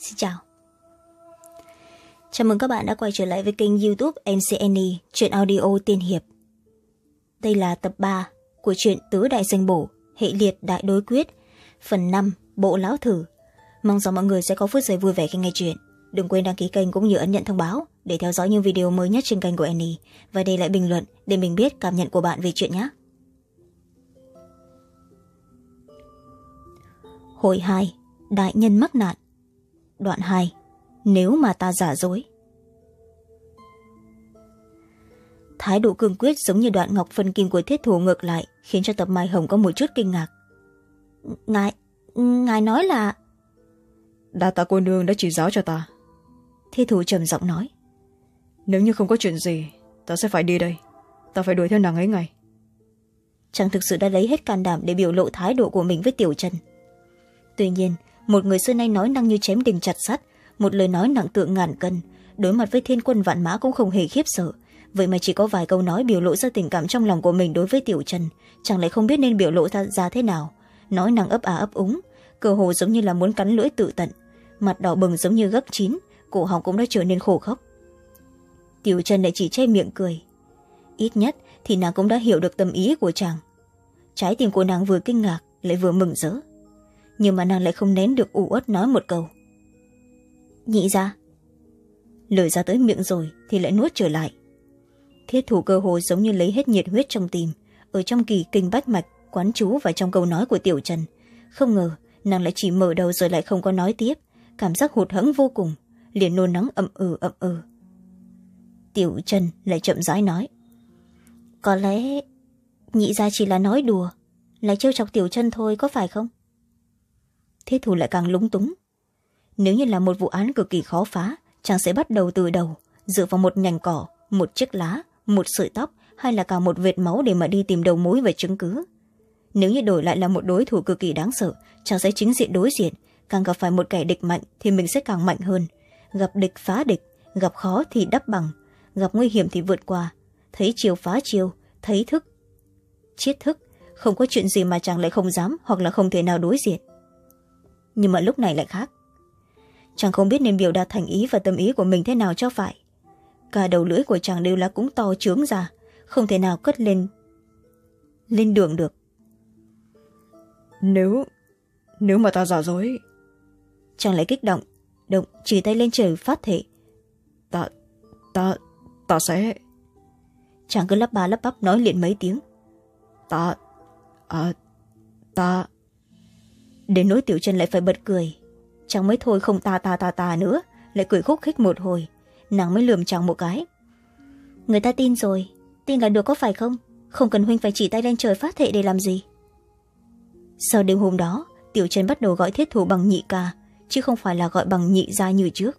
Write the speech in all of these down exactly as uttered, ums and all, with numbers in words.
Xin chào. Chào mừng các bạn đã quay trở lại với kênh YouTube em xê en e Truyện Audio Tiên Hiệp. Đây là tập ba của truyện Tứ Đại Danh Bổ, hệ liệt đại đối quyết, phần năm, Bộ Lão Thử. Mong rằng mọi người sẽ có phút giây vui vẻ khi nghe chuyện. Đừng quên đăng ký kênh cũng như ấn nhận thông báo để theo dõi những video mới nhất trên kênh của Annie, và để lại bình luận để mình biết cảm nhận của bạn về chuyện nhé. Hồi hai, Đại nhân mắc nạn. Đoạn hai, Nếu mà ta giả dối. Thái độ cương quyết giống như đoạn ngọc phân kim của Thiết Thủ ngược lại khiến cho Tập Mai Hồng có một chút kinh ngạc. Ngài, ngài nói là... Đa tạ cô nương đã chỉ giáo cho ta. Thiết Thủ trầm giọng nói. Nếu như không có chuyện gì, ta sẽ phải đi đây. Ta phải đuổi theo nàng ấy ngay. Chàng thực sự đã lấy hết can đảm để biểu lộ thái độ của mình với Tiểu Trần. Tuy nhiên, một người xưa nay nói năng như chém đinh chặt sắt, một lời nói nặng tượng ngàn cân, đối mặt với thiên quân vạn mã cũng không hề khiếp sợ. Vậy mà chỉ có vài câu nói biểu lộ ra tình cảm trong lòng của mình đối với Tiểu Trần, chẳng lẽ không biết nên biểu lộ ra, ra thế nào. Nói năng ấp à ấp úng, cơ hồ giống như là muốn cắn lưỡi tự tận, mặt đỏ bừng giống như gấc chín, cổ họng cũng đã trở nên khô khốc. Tiểu Trần lại chỉ che miệng cười. Ít nhất thì nàng cũng đã hiểu được tâm ý của chàng. Trái tim của nàng vừa kinh ngạc lại vừa mừng rỡ, nhưng mà nàng lại không nén được u uất nói một câu. Nhị ra. Lời ra tới miệng rồi thì lại nuốt trở lại. Thiết Thủ cơ hồ giống như lấy hết nhiệt huyết trong tim, ở trong kỳ kinh bách mạch quán chú vào trong câu nói của Tiểu Trần. Không ngờ nàng lại chỉ mở đầu rồi lại không có nói tiếp, cảm giác hụt hẫng vô cùng, liền nôn nóng ậm ừ ậm ừ. Tiểu Trần lại chậm rãi nói. Có lẽ nhị ra chỉ là nói đùa, là trêu chọc Tiểu Trần thôi, có phải không? Thiết Thủ lại càng lúng túng. Nếu như là một vụ án cực kỳ khó phá, chàng sẽ bắt đầu từ đầu, dựa vào một nhành cỏ, một chiếc lá, một sợi tóc hay là cả một vệt máu để mà đi tìm đầu mối về chứng cứ. Nếu như đổi lại là một đối thủ cực kỳ đáng sợ, chàng sẽ chính diện đối diện, càng gặp phải một kẻ địch mạnh thì mình sẽ càng mạnh hơn. Gặp địch phá địch, gặp khó thì đắp bằng, gặp nguy hiểm thì vượt qua, thấy chiều phá chiều, thấy thức chiết thức, không có chuyện gì mà chàng lại không dám hoặc là không thể nào đối diện. Nhưng mà lúc này lại khác. Chàng không biết nên biểu đạt thành ý và tâm ý của mình thế nào cho phải. Cả đầu lưỡi của chàng đều là cũng to trướng ra, không thể nào cất lên lên đường được. Nếu Nếu mà ta giả dối. Chàng lại kích động, động chỉ tay lên trời phát thệ. Ta Ta Ta sẽ. Chàng cứ lắp ba lắp bắp nói liền mấy tiếng. Ta À Ta. Đến nỗi Tiểu Trần lại phải bật cười. Chàng mới thôi không ta ta ta ta nữa, lại cười khúc khích một hồi. Nàng mới lườm chàng một cái. Người ta tin rồi, tin là được có phải không? Không cần huynh phải chỉ tay lên trời phát thệ để làm gì. Sau đêm hôm đó, Tiểu Trần bắt đầu gọi Thiết Thủ bằng nhị ca, chứ không phải là gọi bằng nhị gia như trước.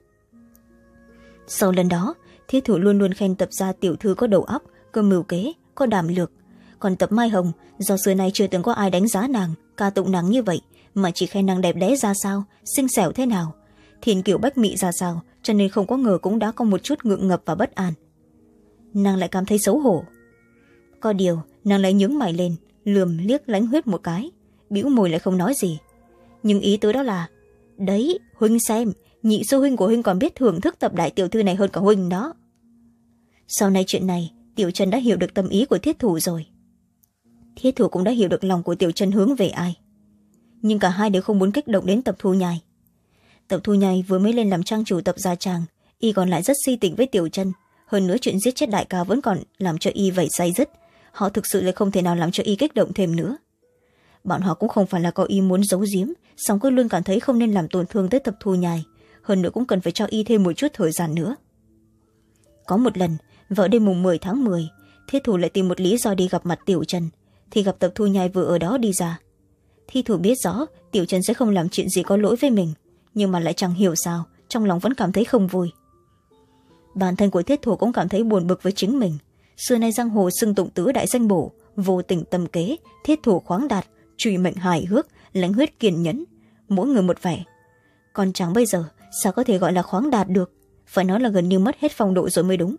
Sau lần đó, Thiết Thủ luôn luôn khen Tập gia tiểu thư có đầu óc, có mưu kế, có đảm lược. Còn Tập Mai Hồng, do xưa nay chưa từng có ai đánh giá nàng, ca tụng nàng như vậy, mà chỉ khen nàng đẹp đẽ ra sao, xinh xẻo thế nào, thiên kiều bách mị ra sao, cho nên không có ngờ cũng đã có một chút ngượng ngập và bất an. Nàng lại cảm thấy xấu hổ. Có điều nàng lại nhướng mày lên, lườm liếc lánh huyết một cái, bĩu môi lại không nói gì. Nhưng ý tứ đó là, đấy huynh xem, nhị sư huynh của huynh còn biết thưởng thức Tập đại tiểu thư này hơn cả huynh đó. Sau này chuyện này, Tiểu Trần đã hiểu được tâm ý của Thiết Thủ rồi. Thiết Thủ cũng đã hiểu được lòng của Tiểu Trần hướng về ai. Nhưng cả hai đều không muốn kích động đến Tập Thu Nhai. Tập Thu Nhai vừa mới lên làm trang chủ Tập gia Tràng, y còn lại rất si tình với Tiểu Trần. Hơn nữa chuyện giết chết đại ca vẫn còn làm cho y vẩy say dứt. Họ thực sự lại không thể nào làm cho y kích động thêm nữa. Bọn họ cũng không phải là có ý muốn giấu giếm, song cứ luôn cảm thấy không nên làm tổn thương tới Tập Thu Nhai. Hơn nữa cũng cần phải cho y thêm một chút thời gian nữa. Có một lần, vào đêm mùng mười tháng mười, Thiết Thủ lại tìm một lý do đi gặp mặt Tiểu Trần, thì gặp Tập Thu Nhai vừa ở đó đi ra. Thi Thủ biết rõ Tiểu Trần sẽ không làm chuyện gì có lỗi với mình, nhưng mà lại chẳng hiểu sao trong lòng vẫn cảm thấy không vui. Bản thân của Thiết Thủ cũng cảm thấy buồn bực với chính mình. Xưa nay giang hồ xưng tụng tứ đại danh bổ, vô tình tâm kế, thiết thủ khoáng đạt, truy mệnh hài hước, lãnh huyết kiên nhẫn, mỗi người một vẻ. Còn chẳng bây giờ sao có thể gọi là khoáng đạt được, phải nói là gần như mất hết phong độ rồi mới đúng.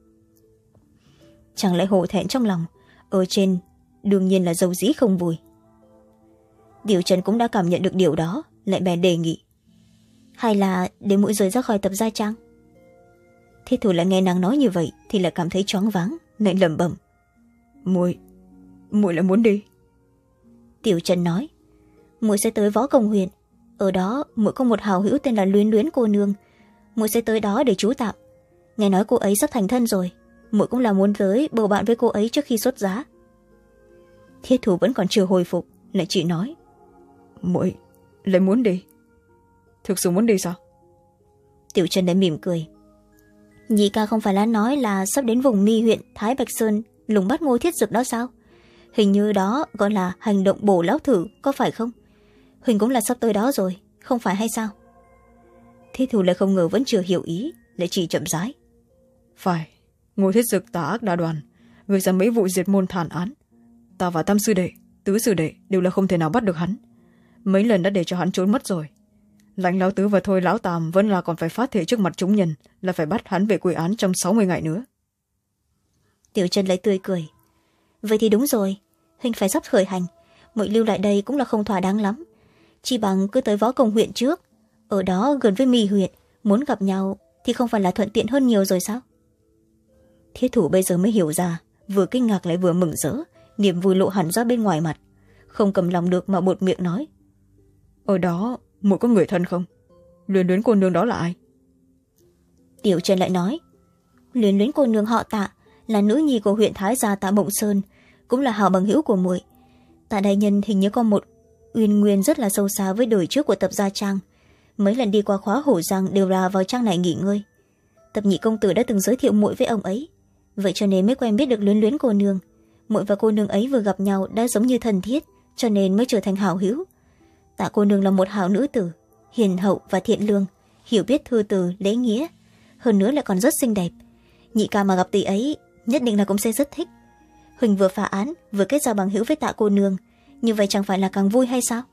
Chẳng lại hổ thẹn trong lòng, ở trên đương nhiên là dâu dĩ không vui. Tiểu Trần cũng đã cảm nhận được điều đó, lại bèn đề nghị. hay là để muội rời ra khỏi tập gia trang? Thiết thủ lại nghe nàng nói như vậy thì lại cảm thấy choáng váng, lại lẩm bẩm. muội muội lại muốn đi? Tiểu Trần nói, muội sẽ tới Võ Công huyện. Ở đó muội có một hào hữu tên là Luyến Luyến cô nương. Muội sẽ tới đó để trú tạm. Nghe nói cô ấy sắp thành thân rồi, muội cũng là muốn tới bầu bạn với cô ấy trước khi xuất giá. Thiết thủ vẫn còn chưa hồi phục, lại chỉ nói, muội lại muốn đi? Thực sự muốn đi sao? Tiểu Trần đã mỉm cười. Nhị ca không phải là nói là sắp đến vùng Mi huyện Thái Bạch Sơn lùng bắt Ngô Thiết Dực đó sao? Hình như đó gọi là hành động bổ lão thử, có phải không? Huỳnh cũng là sắp tới đó rồi, không phải hay sao? Thiết thủ lại không ngờ vẫn chưa hiểu ý, lại chỉ chậm rãi. Phải, Ngô Thiết Dực tà ác đa đoàn, gây ra mấy vụ diệt môn thảm án. Ta và tam sư đệ, tứ sư đệ đều là không thể nào bắt được hắn. Mấy lần đã để cho hắn trốn mất rồi. Lãnh lão tứ và thôi lão tam vẫn là còn phải phát thể trước mặt chúng nhân là phải bắt hắn về quy án trong sáu mươi ngày nữa. Tiểu Trần lại tươi cười. Vậy thì đúng rồi, Huỳnh phải sắp khởi hành, muội lưu lại đây cũng là không thỏa đáng lắm. Chỉ bằng cứ tới Võ Công huyện trước, ở đó gần với Mi huyện, muốn gặp nhau thì không phải là thuận tiện hơn nhiều rồi sao? Thiết thủ bây giờ mới hiểu ra, vừa kinh ngạc lại vừa mừng rỡ, niềm vui lộ hẳn ra bên ngoài mặt, không cầm lòng được mà buột miệng nói. Ở đó muội có người thân không? Luyến Luyến cô nương đó là ai? Tiểu Trần lại nói, Luyến Luyến cô nương họ Tạ, là nữ nhi của huyện Thái gia Tạ Mộng Sơn, cũng là hảo bằng hữu của muội. Tạ đại nhân hình như có một uyên nguyên rất là sâu xa với đời trước của tập gia trang. Mấy lần đi qua khóa hổ giang đều là vào trang này nghỉ ngơi. Tập nhị công tử đã từng giới thiệu muội với ông ấy, vậy cho nên mới quen biết được Luyến Luyến cô nương. Muội và cô nương ấy vừa gặp nhau đã giống như thân thiết, cho nên mới trở thành hảo hữu. Tạ cô nương là một hảo nữ tử, hiền hậu và thiện lương, hiểu biết thư từ lễ nghĩa, hơn nữa lại còn rất xinh đẹp. Nhị ca mà gặp tỷ ấy nhất định là cũng sẽ rất thích. Huỳnh vừa phá án vừa kết giao bằng hữu với Tạ cô nương, như vậy chẳng phải là càng vui hay sao?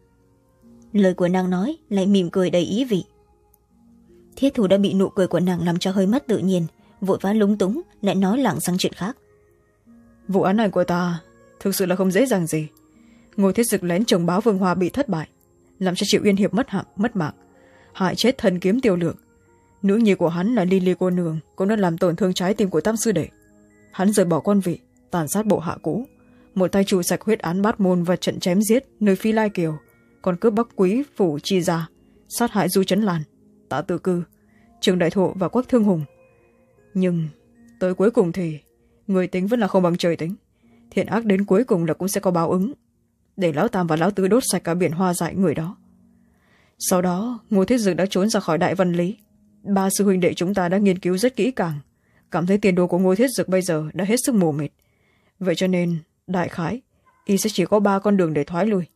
Lời của nàng nói lại mỉm cười đầy ý vị. Thiết thủ đã bị nụ cười của nàng làm cho hơi mất tự nhiên, vội vã lúng túng lại nói lảng sang chuyện khác. Vụ án này của ta thực sự là không dễ dàng gì. Ngô Thiết Dực lén chồng báo Vương Hoa bị thất bại, làm cho Triệu Yên Hiệp mất hạng mất mạng, hại chết thần kiếm Tiêu Lượng. Nữ nhi của hắn là Ly Ly cô nương cũng đã làm tổn thương trái tim của tam sư đệ. Hắn rời bỏ quan vị, tàn sát bộ hạ cũ, một tay chủ sạch huyết án bát môn và trận chém giết nơi Phi Lai Kiều, còn cướp Bắc Quý phủ Chi Gia, sát hại Du Trấn Lan, Tạ Tự Cư, Trường Đại Thụ và Quách Thương Hùng. Nhưng tới cuối cùng thì người tính vẫn là không bằng trời tính, thiện ác đến cuối cùng là cũng sẽ có báo ứng, để lão tam và lão tứ đốt sạch cả biển hoa dại người đó. Sau đó Ngô Thiết Dực đã trốn ra khỏi Đại Văn Lý. Ba sư huynh đệ chúng ta đã nghiên cứu rất kỹ càng, cảm thấy tiền đồ của Ngô Thiết Dực bây giờ đã hết sức mù mịt, vậy cho nên đại khái y sẽ chỉ có ba con đường để thoái lui.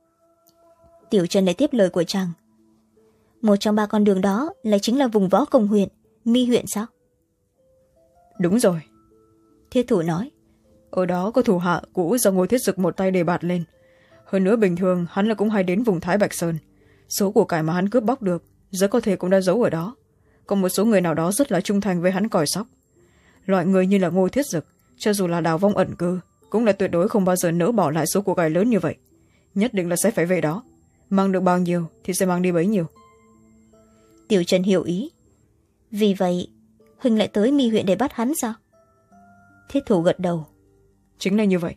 Tiểu Trần lại tiếp lời của chàng. Một trong ba con đường đó lại chính là vùng Võ Công huyện, Mi huyện sao? Đúng rồi, Thiết thủ nói. Ở đó có thủ hạ cũ do Ngô Thiết Dực một tay đề bạt lên. Hơn nữa bình thường hắn là cũng hay đến vùng Thái Bạch Sơn. Số của cải mà hắn cướp bóc được rất có thể cũng đã giấu ở đó. Còn một số người nào đó rất là trung thành với hắn còi sóc. Loại người như là Ngô Thiết Dực, cho dù là đào vong ẩn cư, cũng là tuyệt đối không bao giờ nỡ bỏ lại số của cải lớn như vậy. Nhất định là sẽ phải về đó, mang được bao nhiêu thì sẽ mang đi bấy nhiêu. Tiểu Trần hiểu ý. Vì vậy Huỳnh lại tới Mi huyện để bắt hắn sao? Thiết thủ gật đầu. Chính là như vậy.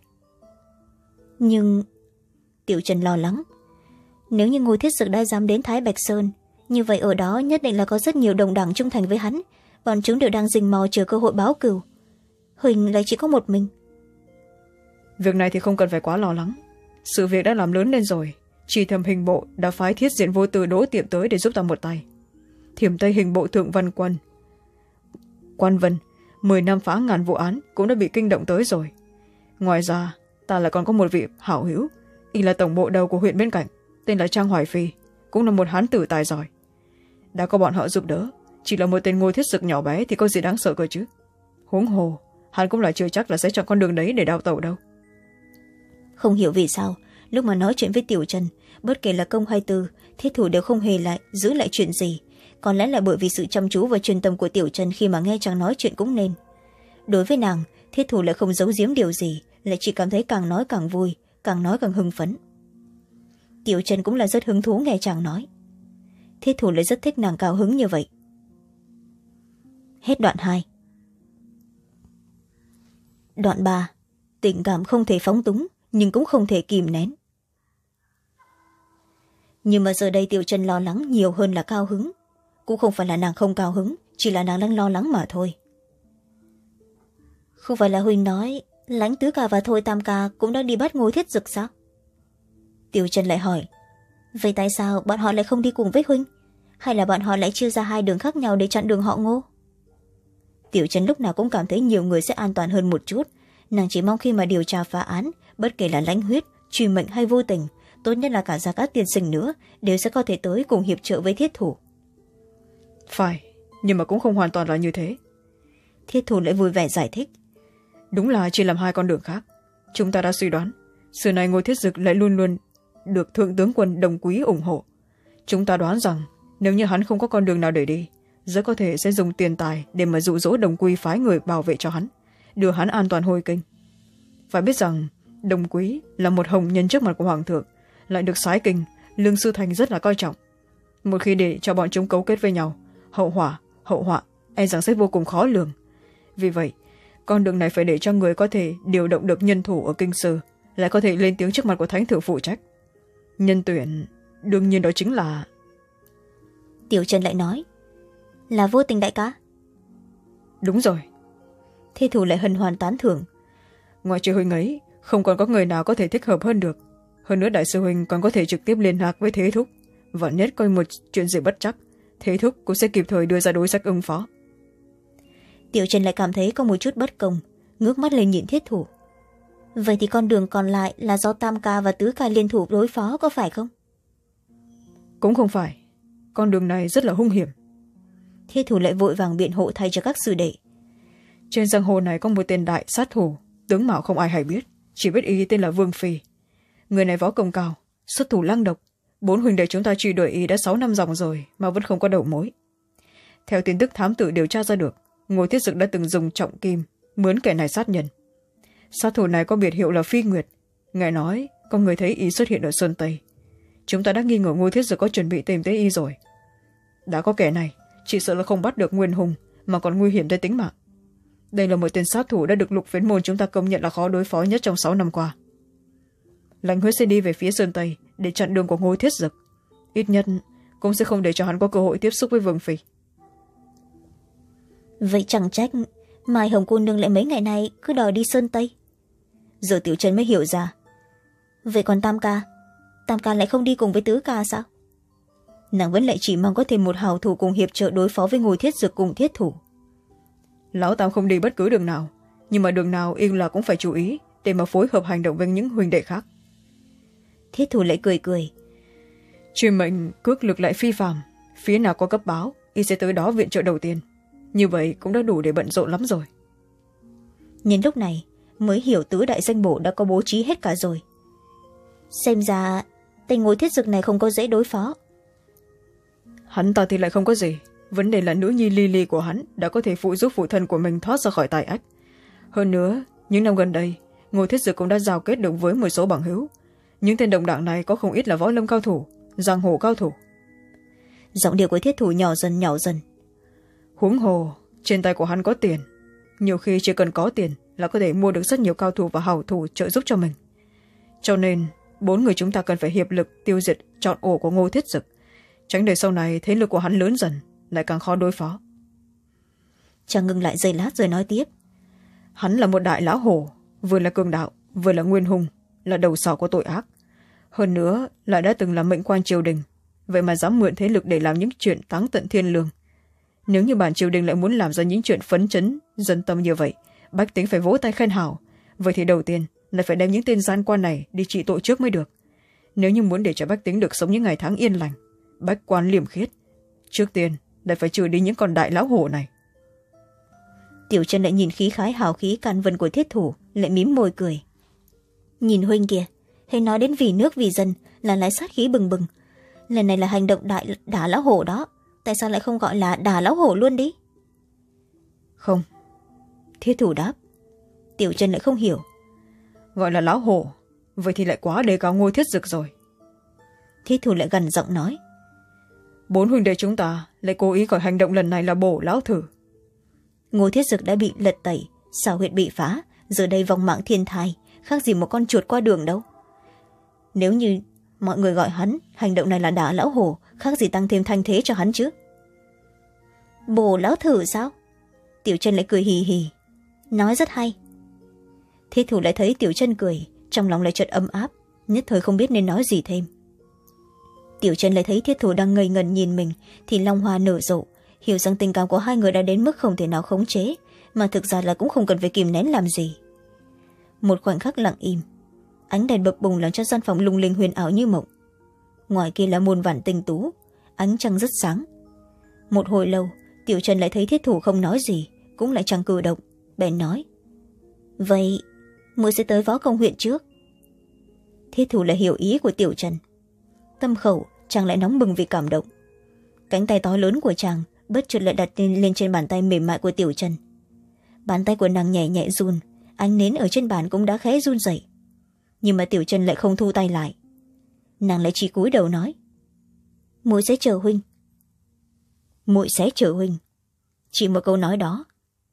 Nhưng Tiểu Trần lo lắng, nếu như Ngô Thiết Dực đã dám đến Thái Bạch Sơn, như vậy ở đó nhất định là có rất nhiều đồng đảng trung thành với hắn, bọn chúng đều đang rình mò chờ cơ hội báo cừu. Huỳnh lại chỉ có một mình. Việc này thì không cần phải quá lo lắng, sự việc đã làm lớn lên rồi. Chỉ thầm hình bộ đã phái Thiết Diện Vô Tư Đỗ Tiệm tới để giúp ta một tay. Thiểm Tây hình bộ thượng văn quân Quan Vân mười năm phá ngàn vụ án cũng đã bị kinh động tới rồi. Ngoài ra ta lại còn có một vị hảo hữu, y là tổng bộ đầu của huyện bên cạnh, tên là Trang Hoài Phi, cũng là một hán tử tài giỏi. Đã có bọn họ giúp đỡ, chỉ là một tên Ngô Thiết Dực nhỏ bé thì có gì đáng sợ cơ chứ. Huống hồ hắn cũng là chưa chắc là sẽ chọn con đường đấy để đào tẩu đâu. Không hiểu vì sao lúc mà nói chuyện với Tiểu Trần, bất kể là công hay tư, Thiết thủ đều không hề lại giữ lại chuyện gì. Có lẽ là bởi vì sự chăm chú và chuyên tâm của Tiểu Trần khi mà nghe chàng nói chuyện cũng nên. Đối với nàng, Thiết thủ lại không giấu giếm điều gì, lại chỉ cảm thấy càng nói càng vui, càng nói càng hưng phấn. Tiểu Trần cũng là rất hứng thú nghe chàng nói. Thiết thủ lại rất thích nàng cao hứng như vậy. Hết đoạn hai. Đoạn ba. Tình cảm không thể phóng túng nhưng cũng không thể kìm nén. Nhưng mà giờ đây Tiểu Trân lo lắng nhiều hơn là cao hứng. Cũng không phải là nàng không cao hứng, chỉ là nàng đang lo lắng mà thôi. Không phải là Huynh nói Lãnh Tứ Ca và Thôi Tam Ca cũng đang đi bắt Ngô Thiết Dực sao? Tiểu Trân lại hỏi. Vậy tại sao bọn họ lại không đi cùng với Huynh? Hay là bọn họ lại chia ra hai đường khác nhau để chặn đường họ Ngô? Tiểu Trân lúc nào cũng cảm thấy nhiều người sẽ an toàn hơn một chút. Nàng chỉ mong khi mà điều tra phá án, bất kể là lãnh huyết, truy mệnh hay vô tình, tốt nhất là cả Gia Cát tiên sinh nữa, đều sẽ có thể tới cùng hiệp trợ với Thiết thủ. Phải, nhưng mà cũng không hoàn toàn là như thế. Thiết thủ lại vui vẻ giải thích. Đúng là chỉ làm hai con đường khác. Chúng ta đã suy đoán, xưa nay Ngô Thiết Dực lại luôn luôn được Thượng tướng quân Đồng Quý ủng hộ. Chúng ta đoán rằng nếu như hắn không có con đường nào để đi, rất có thể sẽ dùng tiền tài để mà dụ dỗ Đồng Quý phái người bảo vệ cho hắn, đưa hắn an toàn hồi kinh. Phải biết rằng Đồng Quý là một hồng nhân trước mặt của Hoàng thượng, lại được soái kinh Lương Sư Thành rất là coi trọng. Một khi để cho bọn chúng cấu kết với nhau, hậu hỏa hậu họa e rằng sẽ vô cùng khó lường. Vì vậy con đường này phải để cho người có thể điều động được nhân thủ ở kinh sư, lại có thể lên tiếng trước mặt của thánh thượng phụ trách. Nhân tuyển đương nhiên đó chính là... Tiểu Trân lại nói. Là Vô Tình đại ca? Đúng rồi. Thi thủ lại hân hoan tán thưởng. Ngoài trừ Huynh ấy, không còn có người nào có thể thích hợp hơn được. Hơn nữa đại sư Huynh còn có thể trực tiếp liên lạc với Thế Thúc. Vạn nhất coi một chuyện gì bất chắc, Thế Thúc cũng sẽ kịp thời đưa ra đối sách ứng phó. Tiểu Trân lại cảm thấy có một chút bất công, ngước mắt lên nhìn Thiết thủ. Vậy thì con đường còn lại là do Tam Ca và Tứ Ca liên thủ đối phó, có phải không? Cũng không phải. Con đường này rất là hung hiểm. Thiết thủ lại vội vàng biện hộ thay cho các sư đệ. Trên giang hồ này có một tên đại sát thủ, tướng mạo không ai hay biết, chỉ biết y tên là Vương Phi. Người này võ công cao, xuất thủ lăng độc. Bốn huynh đệ chúng ta truy đuổi y đã sáu năm dòng rồi mà vẫn không có đầu mối. Theo tin tức thám tử điều tra ra được, Ngô Thiết Dực đã từng dùng trọng kim mướn kẻ này sát nhân. Sát thủ này có biệt hiệu là Phi Nguyệt. Ngài nói có người thấy y xuất hiện ở Sơn Tây. Chúng ta đã nghi ngờ Ngô Thiết Dực có chuẩn bị tìm tới y rồi. Đã có kẻ này, chỉ sợ là không bắt được Nguyên Hùng mà còn nguy hiểm tới tính mạng. Đây là một tên sát thủ đã được Lục Phiến môn chúng ta công nhận là khó đối phó nhất trong sáu năm qua. Lãnh Huyết sẽ đi về phía Sơn Tây để chặn đường của Ngô Thiết Dực. Ít nhất cũng sẽ không để cho hắn có cơ hội tiếp xúc với Vương Phi. Vậy chẳng trách Mai Hồng cô nương lại mấy ngày nay cứ đòi đi Sơn Tây. Giờ Tiểu Trân mới hiểu ra. Vậy còn Tam Ca, Tam Ca lại không đi cùng với Tứ Ca sao? Nàng vẫn lại chỉ mong có thêm một hào thủ cùng hiệp trợ đối phó với Ngô Thiết Dực cùng Thiết thủ. Lão Tam không đi bất cứ đường nào, nhưng mà đường nào yên là cũng phải chú ý để mà phối hợp hành động với những huynh đệ khác. Thiết thủ lại cười cười. Chuyên mệnh cước lực lại phi phàm, phía nào có cấp báo y sẽ tới đó viện trợ đầu tiên. Như vậy cũng đã đủ để bận rộn lắm rồi. Nhân lúc này mới hiểu tứ đại danh bổ đã có bố trí hết cả rồi. Xem ra tên Ngô Thiết Dực này không có dễ đối phó. Hắn ta thì lại không có gì. Vấn đề là nữ nhi Lily của hắn đã có thể phụ giúp phụ thân của mình thoát ra khỏi tai ách. Hơn nữa, những năm gần đây, Ngô Thiết Dực cũng đã giao kết được với một số bằng hữu. Những tên đồng đảng này có không ít là võ lâm cao thủ, giang hồ cao thủ. Giọng điệu của Thiết thủ nhỏ dần nhỏ dần. Huống hồ, trên tay của hắn có tiền. Nhiều khi chỉ cần có tiền là có thể mua được rất nhiều cao thủ và hảo thủ trợ giúp cho mình. Cho nên, bốn người chúng ta cần phải hiệp lực tiêu diệt trọn ổ của Ngô Thiết Dực, tránh để sau này thế lực của hắn lớn dần, lại càng khó đối phó. Chàng ngừng lại giây lát rồi nói tiếp. Hắn là một đại lão hổ, vừa là cường đạo, vừa là nguyên hùng, là đầu sỏ của tội ác. Hơn nữa, lại đã từng là mệnh quan triều đình, vậy mà dám mượn thế lực để làm những chuyện táng tận thiên lương. Nếu như bản triều đình lại muốn làm ra những chuyện phấn chấn, dân tâm như vậy, bách tính phải vỗ tay khen hào. Vậy thì đầu tiên là phải đem những tên gian quan này đi trị tội trước mới được. Nếu như muốn để cho bách tính được sống những ngày tháng yên lành, bách quan liêm khiết, trước tiên lại phải trừ đi những con đại lão hổ này. Tiểu Trân lại nhìn khí khái hào khí can vân của Thiết thủ, lại mím môi cười. Nhìn huynh kìa, hay nói đến vì nước vì dân là lái sát khí bừng bừng. Lần này là hành động đại đả lão hổ đó, tại sao lại không gọi là đả lão hổ luôn đi? Không. Thiết thủ đáp. Tiểu Trân lại không hiểu. Gọi là lão hổ, vậy thì lại quá đề cao Ngô Thiết Dực rồi. Thiết thủ lại gần giọng nói. bốn huynh đệ chúng ta lại cố ý gọi hành động lần này là bổ lão thử. Ngô Thiết Dực đã bị lật tẩy, xảo huyệt bị phá, giờ đây vòng mạng thiên thai, khác gì một con chuột qua đường đâu. Nếu như mọi người gọi hắn hành động này là đả lão hổ, khác gì tăng thêm thanh thế cho hắn chứ. Bổ lão thử sao? Tiểu Chân lại cười hì hì, nói rất hay. Thiết Thủ lại thấy Tiểu Chân cười, trong lòng lại chợt ấm áp, nhất thời không biết nên nói gì thêm. Tiểu Chân lại thấy Thiết Thủ đang ngây ngẩn nhìn mình thì long hoa nở rộ, hiểu rằng tình cảm của hai người đã đến mức không thể nào khống chế, mà thực ra là cũng không cần phải kìm nén làm gì. Một khoảnh khắc lặng im, ánh đèn bập bùng làm cho gian phòng lung linh huyền ảo như mộng. Ngoài kia là muôn vàn tinh tú, ánh trăng rất sáng. Một hồi lâu, Tiểu Chân lại thấy Thiết Thủ không nói gì, cũng lại chẳng cử động, bèn nói: vậy muội sẽ tới võ công huyện trước. Thiết Thủ lại hiểu ý của Tiểu Chân, tâm khẩu chàng lại nóng bừng vì cảm động. Cánh tay to lớn của chàng bất chợt lại đặt lên, lên trên bàn tay mềm mại của Tiểu Chân. Bàn tay của nàng nhẹ nhẹ run, ánh nến ở trên bàn cũng đã khẽ run rẩy. Nhưng mà Tiểu Chân lại không thu tay lại, nàng lại chỉ cúi đầu nói: muội sẽ chờ huynh. Muội sẽ chờ huynh, chỉ một câu nói đó.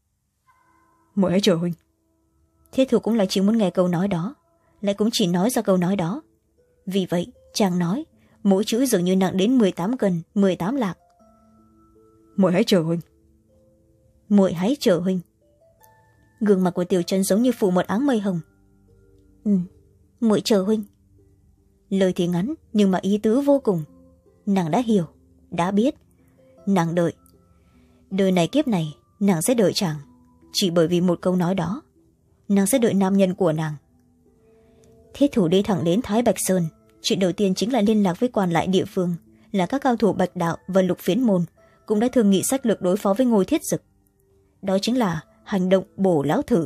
Muội hãy chờ huynh. Thiết Thủ cũng là chỉ muốn nghe câu nói đó, lại cũng chỉ nói ra câu nói đó. Vì vậy chàng nói, mỗi chữ dường như nặng đến mười tám cân, mười tám lạc. Muội hãy chờ huynh. Muội hãy chờ huynh. Gương mặt của Tiểu Chân giống như phủ một áng mây hồng. Ừ, muội chờ huynh. Lời thì ngắn nhưng mà ý tứ vô cùng. Nàng đã hiểu, đã biết. Nàng đợi. Đời này kiếp này nàng sẽ đợi chàng, chỉ bởi vì một câu nói đó. Nàng sẽ đợi nam nhân của nàng. Thiết Thủ đi thẳng đến Thái Bạch Sơn. Chuyện đầu tiên chính là liên lạc với quan lại địa phương, là các cao thủ Bạch Đạo và Lục Phiến Môn, cũng đã thương nghị sách lược đối phó với Ngô Thiết Dực. Đó chính là hành động bổ lão thử.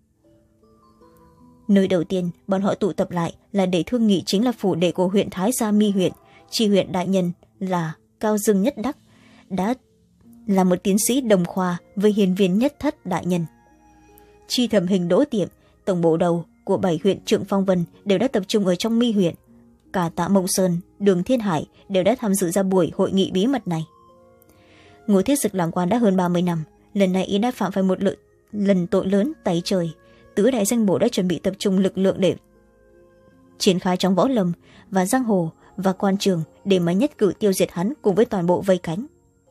Nơi đầu tiên bọn họ tụ tập lại là để thương nghị chính là phủ đệ của huyện Thái Gia Mi huyện. Tri huyện đại nhân là Cao Dương Nhất Đắc, đã là một tiến sĩ đồng khoa với hiền viên Nhất Thất đại nhân. Tri thẩm hình Đỗ Tiệm, tổng bộ đầu của bảy huyện Trượng Phong Vân đều đã tập trung ở trong Mi huyện. Cả Tạ Mộng Sơn, Đường Thiên Hải đều đã tham dự ra buổi hội nghị bí mật này. Ngô Thiết Dực làm quan đã hơn ba mươi năm, lần này y đã phạm phải một lợi, lần tội lớn tày trời. Tứ đại danh bộ đã chuẩn bị tập trung lực lượng để triển khai trong võ lâm và giang hồ và quan trường để mà nhất cử tiêu diệt hắn cùng với toàn bộ vây cánh.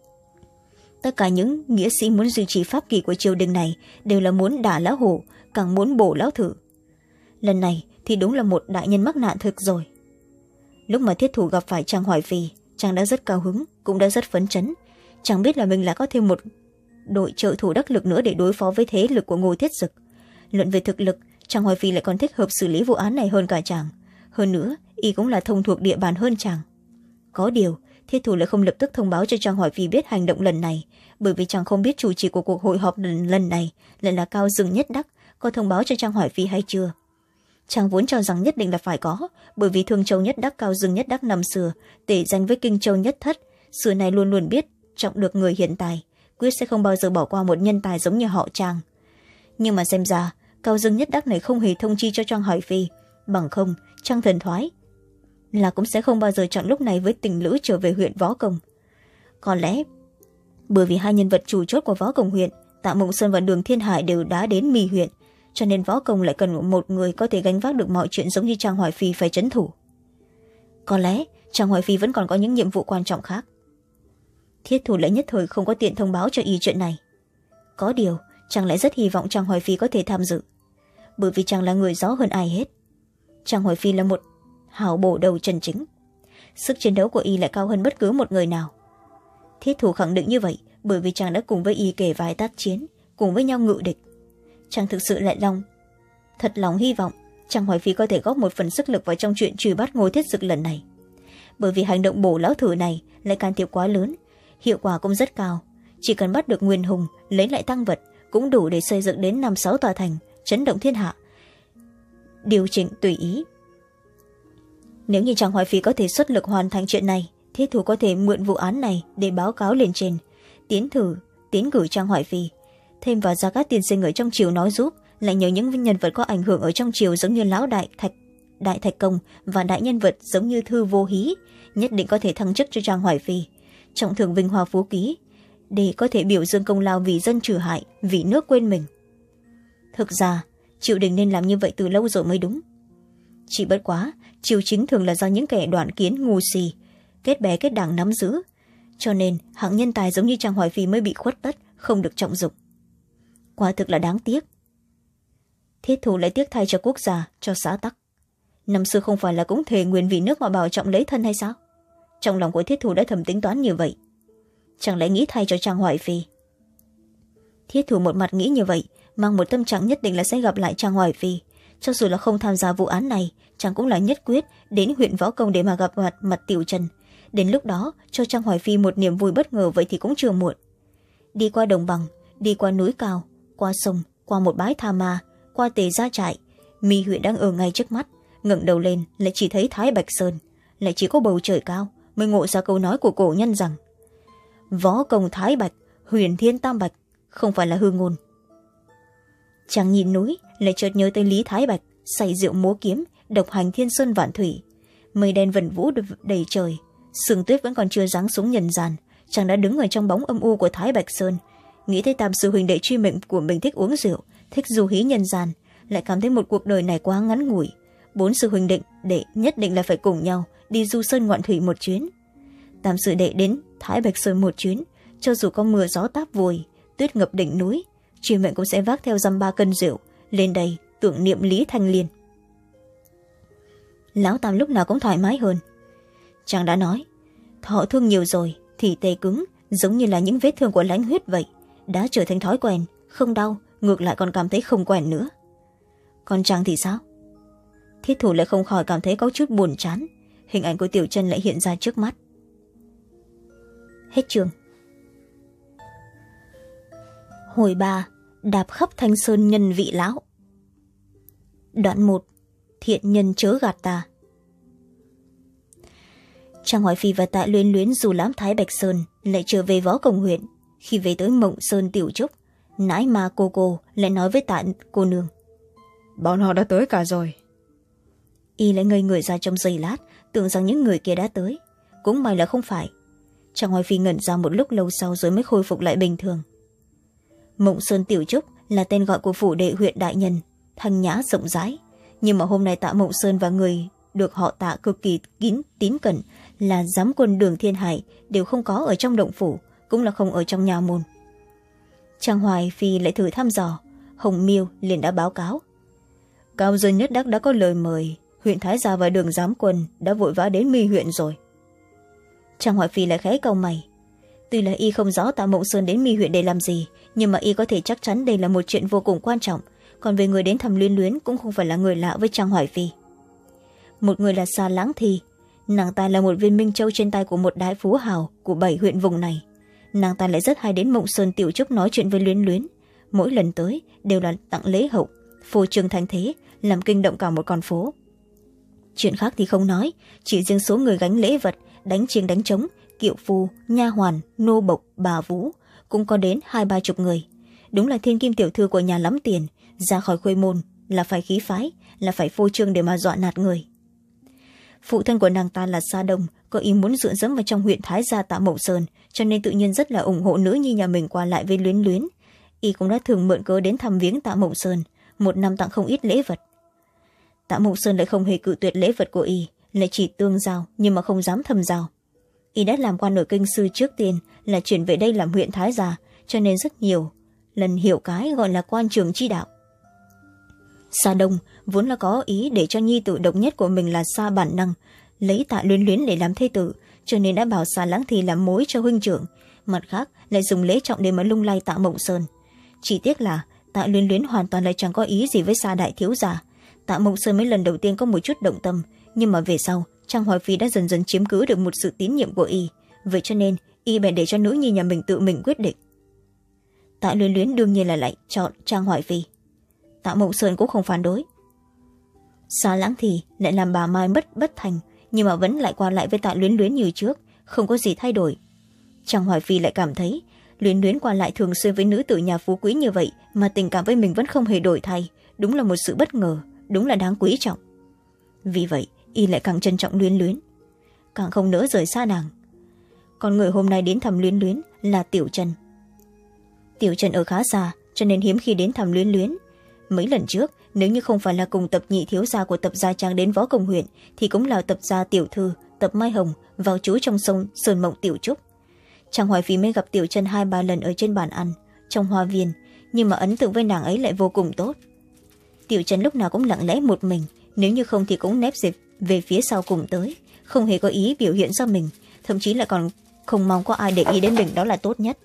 Tất cả những nghĩa sĩ muốn duy trì pháp kỳ của triều đình này đều là muốn đả lão hổ, càng muốn bổ lão thử. Lần này thì đúng là một đại nhân mắc nạn thực rồi. Lúc mà Thiết Thủ gặp phải Trang Hoài Phi, chàng đã rất cao hứng, cũng đã rất phấn chấn. Chàng biết là mình lại có thêm một đội trợ thủ đắc lực nữa để đối phó với thế lực của Ngô Thiết Dực. Luận về thực lực, Trang Hoài Phi lại còn thích hợp xử lý vụ án này hơn cả chàng. Hơn nữa, y cũng là thông thuộc địa bàn hơn chàng. Có điều, Thiết Thủ lại không lập tức thông báo cho Trang Hoài Phi biết hành động lần này, bởi vì chàng không biết chủ trì của cuộc hội họp lần, lần này lại là Cao Dương Nhất Đắc, có thông báo cho Trang Hoài Phi hay chưa. Chàng vốn cho rằng nhất định là phải có, bởi vì Thương Châu Nhất Đắc Cao Dương Nhất Đắc năm xưa tể danh với Kinh Châu Nhất Thất, xưa này luôn luôn biết trọng được người hiện tài, quyết sẽ không bao giờ bỏ qua một nhân tài giống như họ Trang. Nhưng mà xem ra Cao Dương Nhất Đắc này không hề thông chi cho Trang Hoài Phi, bằng không Trang Thần Thoái là cũng sẽ không bao giờ chọn lúc này với tình lữ trở về huyện Võ Công. Có lẽ bởi vì hai nhân vật chủ chốt của Võ Công huyện, Tạ Mộng Sơn và Đường Thiên Hải đều đã đến Mi huyện, cho nên Võ Công lại cần một người có thể gánh vác được mọi chuyện giống như Trang Hoài Phi phải trấn thủ. Có lẽ Trang Hoài Phi vẫn còn có những nhiệm vụ quan trọng khác. Thiết Thủ lại nhất thời không có tiện thông báo cho y chuyện này. Có điều chàng lại rất hy vọng Trang Hoài Phi có thể tham dự, bởi vì chàng là người rõ hơn ai hết. Trang Hoài Phi là một hảo bổ đầu chân chính, sức chiến đấu của y lại cao hơn bất cứ một người nào. Thiết Thủ khẳng định như vậy bởi vì chàng đã cùng với y kể vài tác chiến, cùng với nhau ngự địch. Chàng thực sự lại lòng thật lòng hy vọng Trang Hoài Phi có thể góp một phần sức lực vào trong chuyện truy bắt Ngô Thiết Dực lần này, bởi vì hành động bổ lão thử này lại can thiệp quá lớn, hiệu quả cũng rất cao. Chỉ cần bắt được Nguyên Hùng, lấy lại tăng vật cũng đủ để xây dựng đến năm sáu tòa thành, chấn động thiên hạ. Điều chỉnh tùy ý. Nếu như Trang Hoài Phi có thể xuất lực hoàn thành chuyện này, Thiết Thủ có thể mượn vụ án này để báo cáo lên trên, tiến thử tiến cử Trang Hoài Phi, thêm vào ra các tiên sinh ở trong triều nói giúp, lại nhờ những nhân vật có ảnh hưởng ở trong triều giống như Lão Đại Thạch Đại Thạch Công và đại nhân vật giống như Thư Vô Hí, nhất định có thể thăng chức cho Trang Hoài Phi. trọng thưởng vinh hoa phú quý, để có thể biểu dương công lao vì dân trừ hại, vì nước quên mình. Thực ra triều đình nên làm như vậy từ lâu rồi mới đúng. Chỉ bất quá triều chính thường là do những kẻ đoạn kiến ngu si, kết bè kết đảng nắm giữ, cho nên hạng nhân tài giống như Trang Hoài Phi mới bị khuất tất, không được trọng dụng. Quả thực là đáng tiếc. Thiết Thủ lại tiếc thay cho quốc gia, cho xã tắc. Năm xưa không phải là cũng thề nguyện vì nước mà bảo trọng lấy thân hay sao? Trong lòng của Thiết Thủ đã thầm tính toán như vậy, chẳng lẽ nghĩ thay cho Trang Hoài Phi? Thiết Thủ một mặt nghĩ như vậy, mang một tâm trạng nhất định là sẽ gặp lại Trang Hoài Phi. Cho dù là không tham gia vụ án này, chàng cũng là nhất quyết đến huyện Võ Công để mà gặp mặt mặt Tiểu Trần. Đến lúc đó cho Trang Hoài Phi một niềm vui bất ngờ vậy thì cũng chưa muộn. Đi qua đồng bằng, đi qua núi cao, qua sông, qua một bãi tha ma, qua Tề Gia Trại, Mi huyện đang ở ngay trước mắt. Ngẩng đầu lên lại chỉ thấy Thái Bạch Sơn, lại chỉ có bầu trời cao, mới ngộ ra câu nói của cổ nhân rằng Võ Công Thái Bạch, huyền thiên tam bạch, không phải là hư ngôn. Chàng nhìn núi lại chợt nhớ tới Lý Thái Bạch say rượu múa kiếm, độc hành thiên sơn vạn thủy. Mây đen vần vũ đầy trời, sương tuyết vẫn còn chưa giáng xuống nhân gian. Chàng đã đứng ở trong bóng âm u của Thái Bạch Sơn, nghĩ tới tam sư huynh đệ truy mệnh của mình thích uống rượu, thích du hí nhân gian, lại cảm thấy một cuộc đời này quá ngắn ngủi. Bốn sư huynh định đệ nhất định là phải cùng nhau đi du sơn ngoạn thủy một chuyến. Tam sư đệ đến Thái Bạch Sơn một chuyến, cho dù có mưa gió táp vùi, tuyết ngập đỉnh núi, truy mệnh cũng sẽ vác theo dăm ba cân rượu lên đây tưởng niệm Lý Thanh Liên. Lão Tam lúc nào cũng thoải mái hơn. Chàng đã nói, thọ thương nhiều rồi thì tê cứng, giống như là những vết thương của lãnh huyết vậy, đã trở thành thói quen, không đau, ngược lại còn cảm thấy không quen nữa. Còn chàng thì sao? Thiết Thủ lại không khỏi cảm thấy có chút buồn chán. Hình ảnh của Tiểu Trần lại hiện ra trước mắt. Hết chương. Hồi ba, đạp khắp Thanh Sơn nhân vị lão. Đoạn một, thiện nhân chớ gạt ta. Trang Hoài Phi và Tạ Luyến Luyến dù lãm Thái Bạch Sơn lại trở về Võ Công huyện. Khi về tới Mộng Sơn Tiểu Trúc, nãi ma cô cô lại nói với Tạ cô nương, bọn họ đã tới cả rồi. Y lại ngây người ra trong giây lát, tưởng rằng những người kia đã tới. Cũng may là không phải. Trang Hoài Phi ngẩn ra một lúc lâu sau rồi mới khôi phục lại bình thường. Mộng Sơn Tiểu Trúc là tên gọi của phủ đệ huyện đại nhân, thanh nhã rộng rãi. Nhưng mà hôm nay Tạ Mộng Sơn và người được họ Tạ cực kỳ kín tín cẩn là giám quân Đường Thiên Hải đều không có ở trong động phủ, cũng là không ở trong nhà môn. Trang Hoài Phi lại thử thăm dò, Hồng Miêu liền đã báo cáo. Cao Dương Nhất Đắc đã có lời mời, huyện Thái Gia và Đường giám quân đã vội vã đến Mi huyện rồi. Trang Hoài Phi lại khẽ cau mày. Tuy là y không rõ Tạ Mộng Sơn đến Mi huyện để làm gì, nhưng mà y có thể chắc chắn đây là một chuyện vô cùng quan trọng. Còn về người đến thăm Luyến Luyến cũng không phải là người lạ với Trang Hoài Phi. Một người là Sa Lãng Thi, nàng ta là một viên minh châu trên tay của một đại phú hào của bảy huyện vùng này. Nàng ta lại rất hay đến Mộng Sơn Tiểu Trúc nói chuyện với Luyến Luyến. Mỗi lần tới đều là tặng lễ hậu, phô trương thanh thế, làm kinh động cả một con phố. Chuyện khác thì không nói, chỉ riêng số người gánh lễ vật, đánh chiêng đánh trống, kiệu phu, nha hoàn, nô bộc, bà vũ cũng có đến hai ba chục người. Đúng là thiên kim tiểu thư của nhà lắm tiền, ra khỏi khuê môn là phải khí phái, là phải phô trương để mà dọa nạt người. Phụ thân của nàng ta là Sa Đông, có ý muốn dựa dẫm vào trong huyện Thái Gia Tạ Mộng Sơn, cho nên tự nhiên rất là ủng hộ nữ nhi nhà mình qua lại với Luyến Luyến. Y cũng đã thường mượn cớ đến thăm viếng Tạ Mộng Sơn, một năm tặng không ít lễ vật. Tạ Mộng Sơn lại không hề cự tuyệt lễ vật của Y, lại chỉ tương giao nhưng mà không dám thầm giao. Y đã làm quan ở kinh sư trước tiên là chuyển về đây làm huyện Thái Gia, cho nên rất nhiều lần hiểu cái gọi là quan trường chi đạo. Sa Đông vốn là có ý để cho nhi tử độc nhất của mình là Sa Bản Năng lấy Tạ Luyến Luyến để làm thê tử, cho nên đã bảo Sa Lãng Thi làm mối cho huynh trưởng, mặt khác lại dùng lễ trọng để mà lung lay Tạ Mộng Sơn. Chỉ tiếc là Tạ Luyến Luyến hoàn toàn lại chẳng có ý gì với Sa đại thiếu gia. Tạ Mộng Sơn mới lần đầu tiên có một chút động tâm, nhưng mà về sau Trang Hoài Phi đã dần dần chiếm cứ được một sự tín nhiệm của Y, vậy cho nên Y bèn để cho nữ nhi nhà mình tự mình quyết định. Tạ Luyến Luyến đương nhiên là lại chọn Trang Hoài Phi. Tạ Mộng Sơn cũng không phản đối. Sa Lãng Thì lại làm bà Mai mất bất thành, nhưng mà vẫn lại qua lại với Tạ Luyến Luyến như trước, không có gì thay đổi. Trang Hoài Phi lại cảm thấy Luyến Luyến qua lại thường xuyên với nữ tử nhà phú quý như vậy mà tình cảm với mình vẫn không hề đổi thay, đúng là một sự bất ngờ, đúng là đáng quý trọng. Vì vậy Y lại càng trân trọng Luyến Luyến, càng không nỡ rời xa nàng. còn người hôm nay đến thăm Luyến Luyến là Tiểu Trần. Tiểu Trần ở khá xa, cho nên hiếm khi đến thăm Luyến Luyến. Mấy lần trước, nếu như không phải là cùng tập nhị thiếu gia của tập gia trang đến Võ Công huyện, thì cũng là tập gia Tiểu Thư, tập Mai Hồng vào trú trong sông Sơn Mộng Tiểu Trúc. Trang Hoài Phi mới gặp Tiểu Trần hai ba lần ở trên bàn ăn, trong hoa viên, nhưng mà ấn tượng với nàng ấy lại vô cùng tốt. Tiểu Trần lúc nào cũng lặng lẽ một mình, nếu như không thì cũng nép dịp về phía sau cùng tới, không hề có ý biểu hiện ra mình, thậm chí lại còn không mong có ai để ý đến mình, đó là tốt nhất.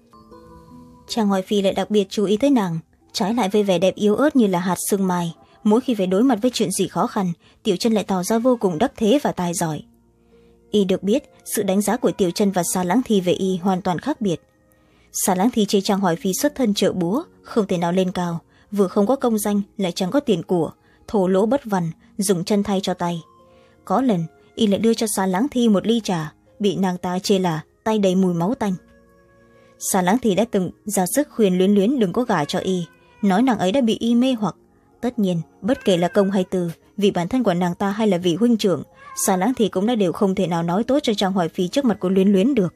Trang Hoài Phi lại đặc biệt chú ý tới nàng, trái lại với vẻ đẹp yếu ớt như là hạt sương mai, mỗi khi phải đối mặt với chuyện gì khó khăn, Tiểu Trần lại tỏ ra vô cùng đắc thế và tài giỏi. Y được biết, sự đánh giá của Tiểu Trần và Xà Lãng Thi về Y hoàn toàn khác biệt. Xà Lãng Thi chê Trang Hoài Phi xuất thân trợ búa, không thể nào lên cao, vừa không có công danh lại chẳng có tiền của, thô lỗ bất văn, dùng chân thay cho tay. Có lần, Y lại đưa cho Xà Lãng Thi một ly trà, bị nàng ta chê là tay đầy mùi máu tanh. Xà Lãng Thi đã từng ra sức khuyên Luyến Luyến đừng có gả cho Y, nói nàng ấy đã bị Y mê hoặc. Tất nhiên, bất kể là công hay từ, vì bản thân của nàng ta hay là vì huynh trưởng, Xà Lãng Thi cũng đã đều không thể nào nói tốt cho Trang Hoài Phi trước mặt của Luyến Luyến được.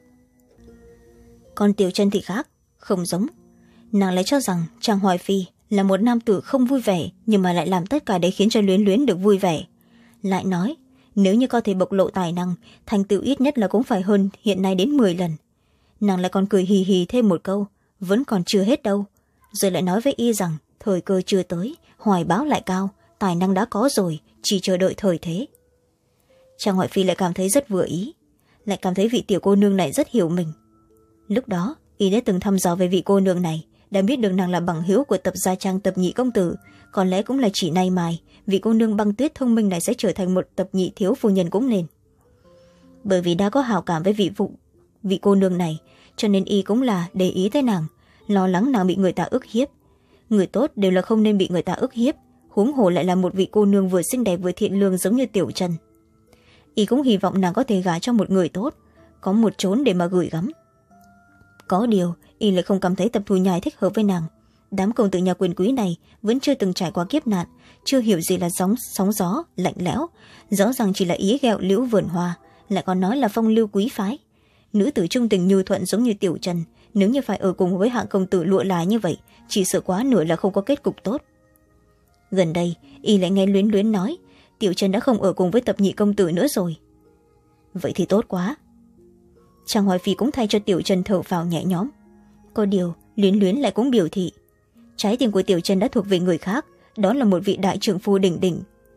Còn Tiểu Trần thì khác, không giống. Nàng lại cho rằng Trang Hoài Phi là một nam tử không vui vẻ, nhưng mà lại làm tất cả để khiến cho Luyến Luyến được vui vẻ. Lại nói, nếu như có thể bộc lộ tài năng, thành tựu ít nhất là cũng phải hơn hiện nay đến mười lần. Nàng lại còn cười hì hì thêm một câu, vẫn còn chưa hết đâu, rồi lại nói với Y rằng thời cơ chưa tới, hoài bão lại cao, tài năng đã có rồi, chỉ chờ đợi thời thế. Trang Hoài Phi lại cảm thấy rất vừa ý, lại cảm thấy vị tiểu cô nương này rất hiểu mình. Lúc đó, Y đã từng thăm dò về vị cô nương này, đã biết được nàng là bằng hữu của tập gia trang tập nhị công tử, có lẽ cũng là chỉ nay mai, vị cô nương Băng Tuyết thông minh này sẽ trở thành một tập nhị thiếu phu nhân cũng nên. Bởi vì đã có hảo cảm với vị vụ, vị cô nương này, cho nên Y cũng là để ý tới nàng, lo lắng nàng bị người ta ức hiếp. Người tốt đều là không nên bị người ta ức hiếp, huống hồ lại là một vị cô nương vừa xinh đẹp vừa thiện lương giống như Tiểu Trần. Y cũng hy vọng nàng có thể gả cho một người tốt, có một chốn để mà gửi gắm. Có điều, Y lại không cảm thấy tập Thù Nhai thích hợp với nàng. Đám công tử nhà quyền quý này vẫn chưa từng trải qua kiếp nạn, chưa hiểu gì là sóng, sóng gió, lạnh lẽo, rõ ràng chỉ là ý ghẹo liễu vườn hoa, lại còn nói là phong lưu quý phái. Nữ tử trung tình nhu thuận giống như Tiểu Trần, nếu như phải ở cùng với hạng công tử lụa là như vậy, chỉ sợ quá nửa là không có kết cục tốt. Gần đây, Y lại nghe Luyến Luyến nói, Tiểu Trần đã không ở cùng với tập nhị công tử nữa rồi. Vậy thì tốt quá. Trang Hoài Phi cũng thay cho Tiểu Trần thở phào nhẹ nhõm. Có điều, Luyến Luyến lại cũng biểu thị, trái tim của Tiểu Trần đã thuộc về người khác, đó là một vị đại trượng phu đỉnh đỉnh,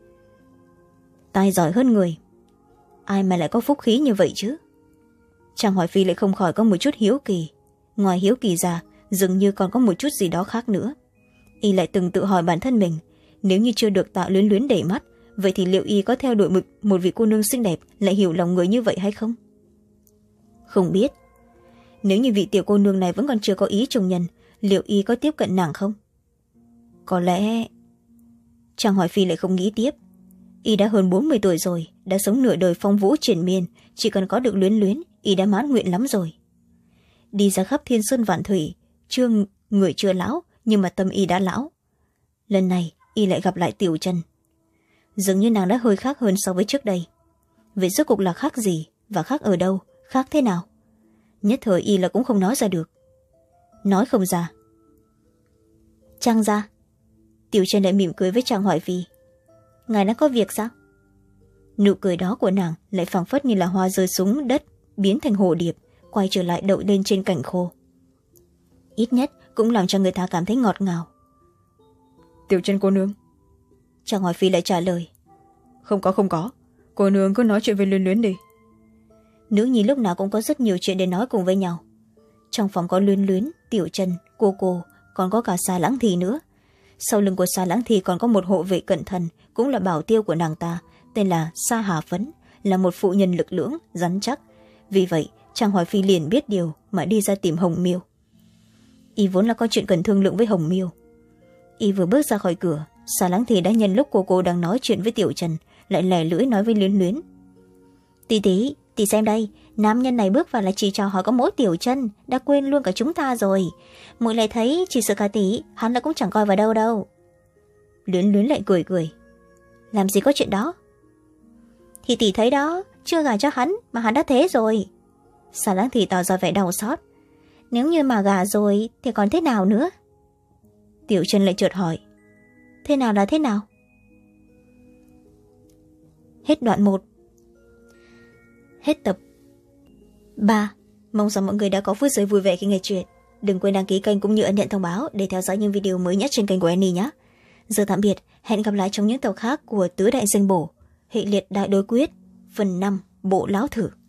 tài giỏi hơn người. Ai mà lại có phúc khí như vậy chứ? Trang Hoài Phi lại không khỏi có một chút hiếu kỳ. Ngoài hiếu kỳ ra, dường như còn có một chút gì đó khác nữa. Y lại từng tự hỏi bản thân mình, nếu như chưa được Tạ Luyến Luyến đẩy mắt, vậy thì liệu Y có theo đuổi một, một vị cô nương xinh đẹp lại hiểu lòng người như vậy hay không? Không biết. Nếu như vị tiểu cô nương này vẫn còn chưa có ý trùng nhân, liệu Y có tiếp cận nàng không? Có lẽ... Trang Hoài Phi lại không nghĩ tiếp. Y đã hơn bốn mươi tuổi rồi, đã sống nửa đời phong vũ triển miên, chỉ cần có được Luyến Luyến, Y đã mãn nguyện lắm rồi. Đi ra khắp thiên sơn vạn thủy, chưa người chưa lão, nhưng mà tâm Y đã lão. Lần này, Y lại gặp lại Tiểu Trần. Dường như nàng đã hơi khác hơn so với trước đây. Vậy rốt cuộc là khác gì, và khác ở đâu, khác thế nào? Nhất thời Y là cũng không nói ra được. Nói không ra. Trang ra. Tiểu Trần lại mỉm cười với Trang Hoài Phi. Ngài đã có việc sao? Nụ cười đó của nàng lại phảng phất như là hoa rơi xuống đất, biến thành hồ điệp, quay trở lại đậu lên trên cành khô. Ít nhất cũng làm cho người ta cảm thấy ngọt ngào. Tiểu Trần cô nương. Trang Hoài Phi lại trả lời. Không có không có, cô nương cứ nói chuyện với Luyến Luyến đi. Nữ nhi lúc nào cũng có rất nhiều chuyện để nói cùng với nhau. Trong phòng có Luyến Luyến, Tiểu Trần, cô cô, còn có cả Xà Lãng Thi nữa. Sau lưng của Xà Lãng Thi còn có một hộ vệ cận thần, cũng là bảo tiêu của nàng ta, tên là Sa Hà Phấn, là một phụ nhân lực lưỡng, rắn chắc. Vì vậy, Trang Hoài Phi liền biết điều mà đi ra tìm Hồng Miêu. Y vốn là có chuyện cần thương lượng với Hồng Miêu. Y vừa bước ra khỏi cửa, Xà Lãng Thi đã nhân lúc cô cô đang nói chuyện với Tiểu Trần, lại lè lưỡi nói với Luyến Luyến. Tí tí, tí xem đây, nam nhân này bước vào là chỉ chào hỏi có mỗi Tiểu Trần, đã quên luôn cả chúng ta rồi. Muội lại thấy chỉ sợ cả tỷ, hắn là cũng chẳng coi vào đâu đâu. Luyến Luyến lại cười cười. Làm gì có chuyện đó? Thì tỷ thấy đó, chưa gả cho hắn mà hắn đã thế rồi. Xà lãng thì tỏ ra vẻ đau xót. Nếu như mà gả rồi thì còn thế nào nữa? Tiểu Chân lại chợt hỏi. Thế nào là thế nào? Hết đoạn một. Hết tập ba. Mong rằng mọi người đã có phút giây vui vẻ khi nghe chuyện. Đừng quên đăng ký kênh cũng như ấn nhận thông báo để theo dõi những video mới nhất trên kênh của Annie nhé. Giờ tạm biệt, hẹn gặp lại trong những tập khác của Tứ Đại Danh Bổ, Hệ liệt đại đối quyết, phần năm, Bộ Lão Thử.